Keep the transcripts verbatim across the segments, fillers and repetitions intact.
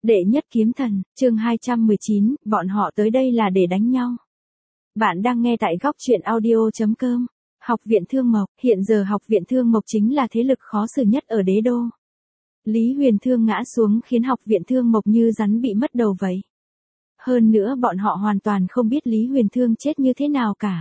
Đệ nhất kiếm thần, chương hai trăm mười chín, bọn họ tới đây là để đánh nhau. Bạn đang nghe tại góc truyện audio chấm com. Học viện Thương Mộc, hiện giờ Học viện Thương Mộc chính là thế lực khó xử nhất ở đế đô. Lý Huyền Thương ngã xuống khiến Học viện Thương Mộc như rắn bị mất đầu vậy. Hơn nữa bọn họ hoàn toàn không biết Lý Huyền Thương chết như thế nào cả.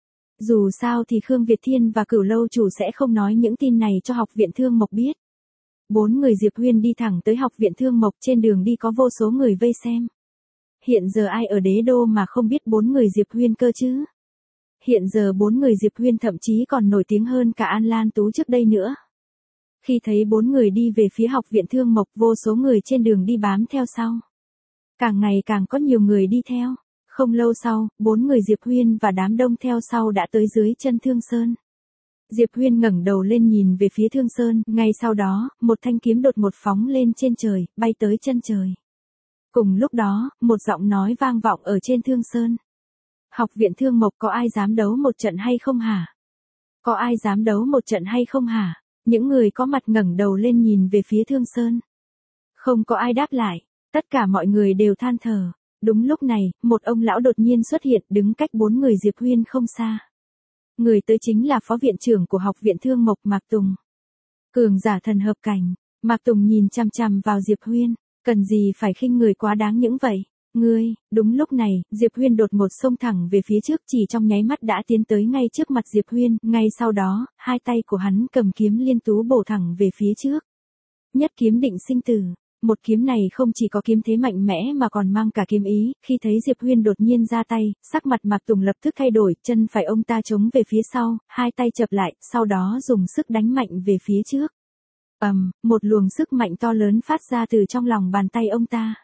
Dù sao thì Khương Việt Thiên và Cửu Lâu Chủ sẽ không nói những tin này cho Học viện Thương Mộc biết. Bốn người Diệp Huyên đi thẳng tới Học viện Thương Mộc, trên đường đi có vô số người vây xem. Hiện giờ ai ở đế đô mà không biết bốn người Diệp Huyên cơ chứ? Hiện giờ bốn người Diệp Huyên thậm chí còn nổi tiếng hơn cả An Lan Tú trước đây nữa. Khi thấy bốn người đi về phía Học viện Thương Mộc, vô số người trên đường đi bám theo sau. Càng ngày càng có nhiều người đi theo. Không lâu sau, bốn người Diệp Huyên và đám đông theo sau đã tới dưới chân Thương Sơn. Diệp Huyên ngẩng đầu lên nhìn về phía Thương Sơn, ngay sau đó, một thanh kiếm đột ngột phóng lên trên trời, bay tới chân trời. Cùng lúc đó, một giọng nói vang vọng ở trên Thương Sơn. Học viện Thương Mộc có ai dám đấu một trận hay không hả? Có ai dám đấu một trận hay không hả? Những người có mặt ngẩng đầu lên nhìn về phía Thương Sơn. Không có ai đáp lại, tất cả mọi người đều than thở. Đúng lúc này, một ông lão đột nhiên xuất hiện đứng cách bốn người Diệp Huyên không xa. Người tới chính là phó viện trưởng của Học viện Thương Mộc Mạc Tùng. Cường giả thần hợp cảnh, Mạc Tùng nhìn chằm chằm vào Diệp Huyên, cần gì phải khinh người quá đáng những vậy. Ngươi, đúng lúc này, Diệp Huyên đột ngột xông thẳng về phía trước, chỉ trong nháy mắt đã tiến tới ngay trước mặt Diệp Huyên, ngay sau đó, hai tay của hắn cầm kiếm liên tú bổ thẳng về phía trước. Nhất kiếm định sinh tử. Một kiếm này không chỉ có kiếm thế mạnh mẽ mà còn mang cả kiếm ý, khi thấy Diệp Huyên đột nhiên ra tay, sắc mặt Mạc Tùng lập tức thay đổi, chân phải ông ta chống về phía sau, hai tay chập lại, sau đó dùng sức đánh mạnh về phía trước. Ầm, um, một luồng sức mạnh to lớn phát ra từ trong lòng bàn tay ông ta.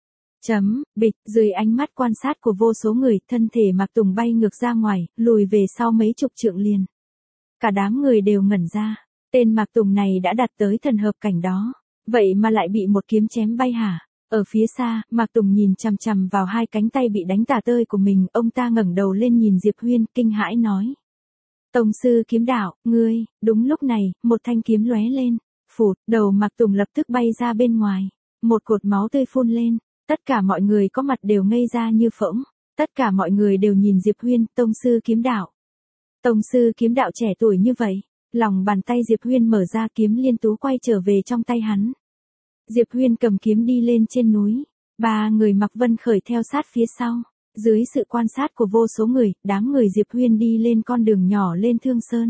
Chấm, bịch, dưới ánh mắt quan sát của vô số người, thân thể Mạc Tùng bay ngược ra ngoài, lùi về sau mấy chục trượng liền. Cả đám người đều ngẩn ra, tên Mạc Tùng này đã đạt tới thần hợp cảnh đó. Vậy mà lại bị một kiếm chém bay hả? Ở phía xa, Mạc Tùng nhìn chằm chằm vào hai cánh tay bị đánh tả tơi của mình, ông ta ngẩng đầu lên nhìn Diệp Huyên, kinh hãi nói. Tông sư kiếm đạo, ngươi, đúng lúc này, một thanh kiếm lóe lên, phụt, đầu Mạc Tùng lập tức bay ra bên ngoài, một cột máu tươi phun lên, tất cả mọi người có mặt đều ngây ra như phỗng, tất cả mọi người đều nhìn Diệp Huyên, tông sư kiếm đạo. Tông sư kiếm đạo trẻ tuổi như vậy. Lòng bàn tay Diệp Huyên mở ra, kiếm liên tú quay trở về trong tay hắn. Diệp Huyên cầm kiếm đi lên trên núi. Ba người Mạc Vân Khởi theo sát phía sau. Dưới sự quan sát của vô số người, đám người Diệp Huyên đi lên con đường nhỏ lên Thương Sơn.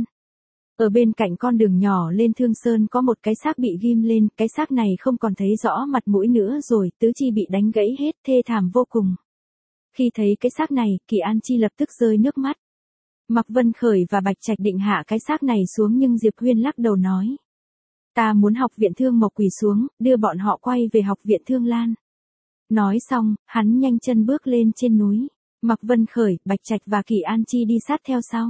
Ở bên cạnh con đường nhỏ lên Thương Sơn có một cái xác bị ghim lên, cái xác này không còn thấy rõ mặt mũi nữa rồi, tứ chi bị đánh gãy hết, thê thảm vô cùng. Khi thấy cái xác này, Kỳ An Chi lập tức rơi nước mắt. Mạc Vân Khởi và Bạch Trạch định hạ cái xác này xuống nhưng Diệp Huyên lắc đầu nói. Ta muốn Học viện Thương Mộc quỳ xuống, đưa bọn họ quay về Học viện Thương Lan. Nói xong, hắn nhanh chân bước lên trên núi. Mạc Vân Khởi, Bạch Trạch và Kỳ An Chi đi sát theo sau.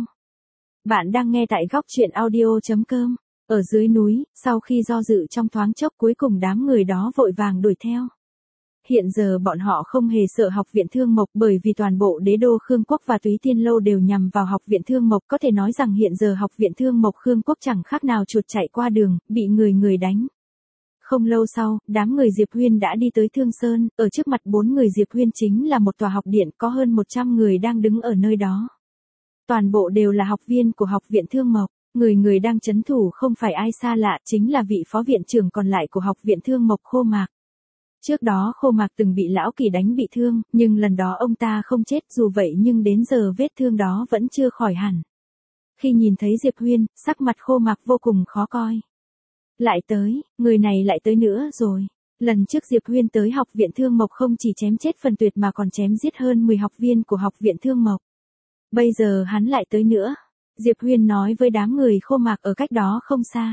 Bạn đang nghe tại góc truyện audio chấm com. Ở dưới núi, sau khi do dự trong thoáng chốc cuối cùng đám người đó vội vàng đuổi theo. Hiện giờ bọn họ không hề sợ Học viện Thương Mộc bởi vì toàn bộ đế đô Khương Quốc và Túy Tiên Lâu đều nhằm vào Học viện Thương Mộc. Có thể nói rằng hiện giờ Học viện Thương Mộc Khương Quốc chẳng khác nào chuột chạy qua đường, bị người người đánh. Không lâu sau, đám người Diệp Huyên đã đi tới Thương Sơn, ở trước mặt bốn người Diệp Huyên chính là một tòa học điện có hơn một trăm người đang đứng ở nơi đó. Toàn bộ đều là học viên của Học viện Thương Mộc. Người người đang trấn thủ không phải ai xa lạ, chính là vị phó viện trưởng còn lại của Học viện Thương Mộc Khô Mạc. Trước đó Khô Mạc từng bị Lão Kỳ đánh bị thương, nhưng lần đó ông ta không chết, dù vậy nhưng đến giờ vết thương đó vẫn chưa khỏi hẳn. Khi nhìn thấy Diệp Huyên, sắc mặt Khô Mạc vô cùng khó coi. Lại tới, người này lại tới nữa rồi. Lần trước Diệp Huyên tới Học viện Thương Mộc không chỉ chém chết Phần Tuyệt mà còn chém giết hơn mười học viên của Học viện Thương Mộc. Bây giờ hắn lại tới nữa. Diệp Huyên nói với đám người Khô Mạc ở cách đó không xa.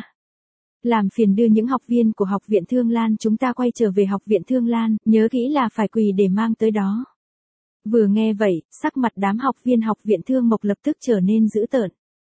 Làm phiền đưa những học viên của Học viện Thương Lan chúng ta quay trở về Học viện Thương Lan, nhớ kỹ là phải quỳ để mang tới đó. Vừa nghe vậy, sắc mặt đám học viên Học viện Thương Mộc lập tức trở nên dữ tợn.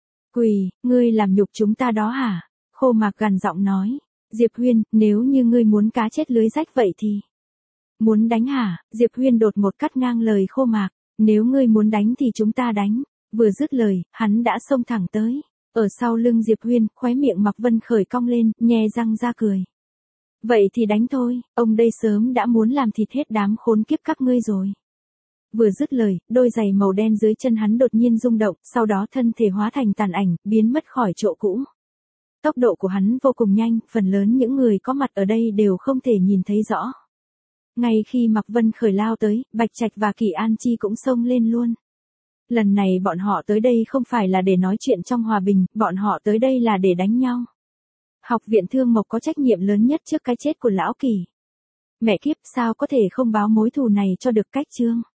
Quỳ, ngươi làm nhục chúng ta đó hả? Khô Mạc gằn giọng nói. Diệp Huyên, nếu như ngươi muốn cá chết lưới rách vậy thì... Muốn đánh hả? Diệp Huyên đột ngột cắt ngang lời Khô Mạc. Nếu ngươi muốn đánh thì chúng ta đánh. Vừa dứt lời, hắn đã xông thẳng tới. Ở sau lưng Diệp Huyên, khóe miệng Mạc Vân Khởi cong lên, nhe răng ra cười. Vậy thì đánh thôi, ông đây sớm đã muốn làm thịt hết đám khốn kiếp các ngươi rồi. Vừa dứt lời, đôi giày màu đen dưới chân hắn đột nhiên rung động, sau đó thân thể hóa thành tàn ảnh, biến mất khỏi chỗ cũ. Tốc độ của hắn vô cùng nhanh, phần lớn những người có mặt ở đây đều không thể nhìn thấy rõ. Ngay khi Mạc Vân Khởi lao tới, Bạch Trạch và Kỳ An Chi cũng xông lên luôn. Lần này bọn họ tới đây không phải là để nói chuyện trong hòa bình, bọn họ tới đây là để đánh nhau. Học viện Thương Mộc có trách nhiệm lớn nhất trước cái chết của Lão Kỳ. Mẹ kiếp, sao có thể không báo mối thù này cho được Cách Trương.